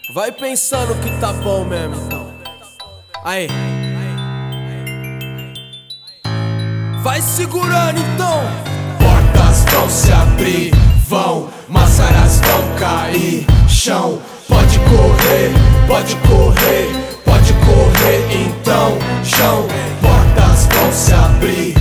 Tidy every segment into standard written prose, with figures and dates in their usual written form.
Vai pensando que tá bom mesmo, então. Aí. Vai segurando, então. Portas vão se abrir, máscaras vão cair. Chão, pode correr, pode correr, pode correr, então. Chão, portas vão se abrir,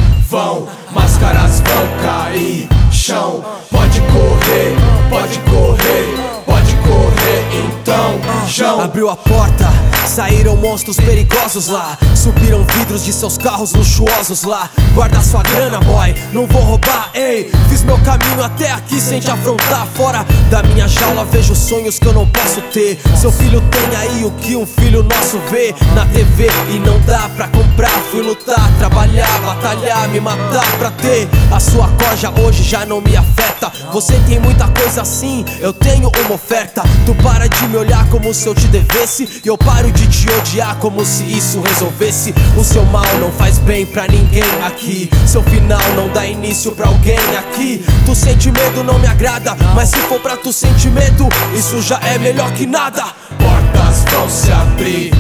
máscaras vão cair. Chão, pode correr, pode correr, pode correr, então. Chão. Abriu a porta, saíram monstros perigosos lá. Subiram vidros de seus carros luxuosos lá. Guarda sua grana, boy, não vou roubar, ei. Fiz meu caminho até aqui sem te afrontar. Fora da minha jaula vejo sonhos que eu não posso ter. Seu filho tem aí o que um filho nosso vê na TV e não dá pra comprar. Fui lutar, trabalhar, batalhar, me matar pra ter. A sua corja hoje já não me afeta. Você tem muita coisa assim, eu tenho uma oferta. Tu para de me olhar como se eu te devesse, e eu paro de te odiar como se isso resolvesse. O seu mal não faz bem pra ninguém aqui. Seu final não dá início pra alguém aqui. Tu sente medo, não me agrada, mas se for pra tu sentir medo, isso já é melhor que nada. Portas vão se abrir,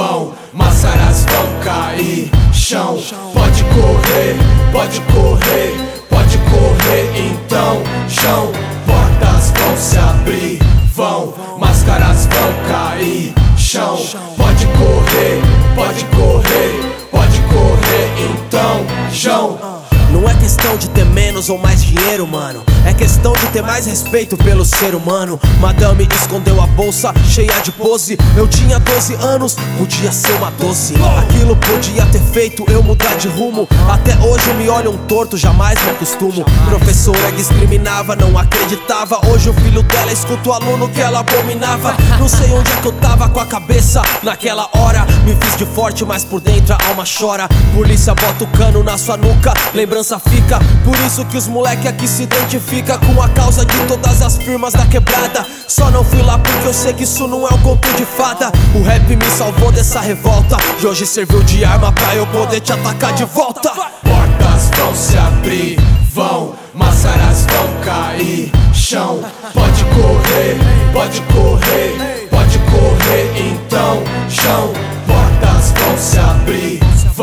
máscaras vão cair. Chão, pode correr, pode correr, pode correr, então. Chão, portas vão se abrir, máscaras vão cair. Chão, pode correr, pode correr, pode correr, então. Chão. Não é questão de ter menos ou mais dinheiro, mano. É questão de ter mais respeito pelo ser humano. Madame escondeu a bolsa cheia de pose. Eu tinha 12 anos, podia ser uma doce. Aquilo podia ter feito eu mudar de rumo. Até hoje me olham torto, jamais me acostumo. Professora discriminava, não acreditava. Hoje o filho dela escuta o aluno que ela abominava. Não sei onde é que eu tava com a cabeça naquela hora. Me fiz de forte, mas por dentro a alma chora. Polícia bota o cano na sua nuca, lembrança fica. Por isso que os moleque aqui se identifica com a causa de todas as firmas da quebrada. Só não fui lá porque eu sei que isso não é um conto de fada. O rap me salvou dessa revolta e hoje serviu de arma pra eu poder te atacar de volta. Portas vão se abrir, máscaras vão cair. Chão, pode correr, pode correr, pode correr, então. Chão, portas vão se abrir,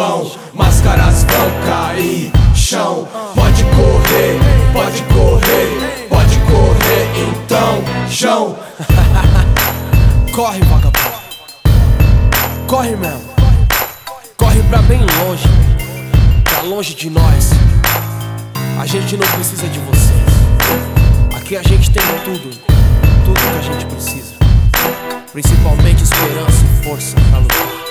máscaras vão cair. Chão, pode correr, pode correr, pode correr, então. Chão. Corre, vagabundo. Corre mesmo. Corre pra bem longe, pra longe de nós. A gente não precisa de vocês. Aqui a gente tem tudo, tudo que a gente precisa. Principalmente esperança e força pra lutar.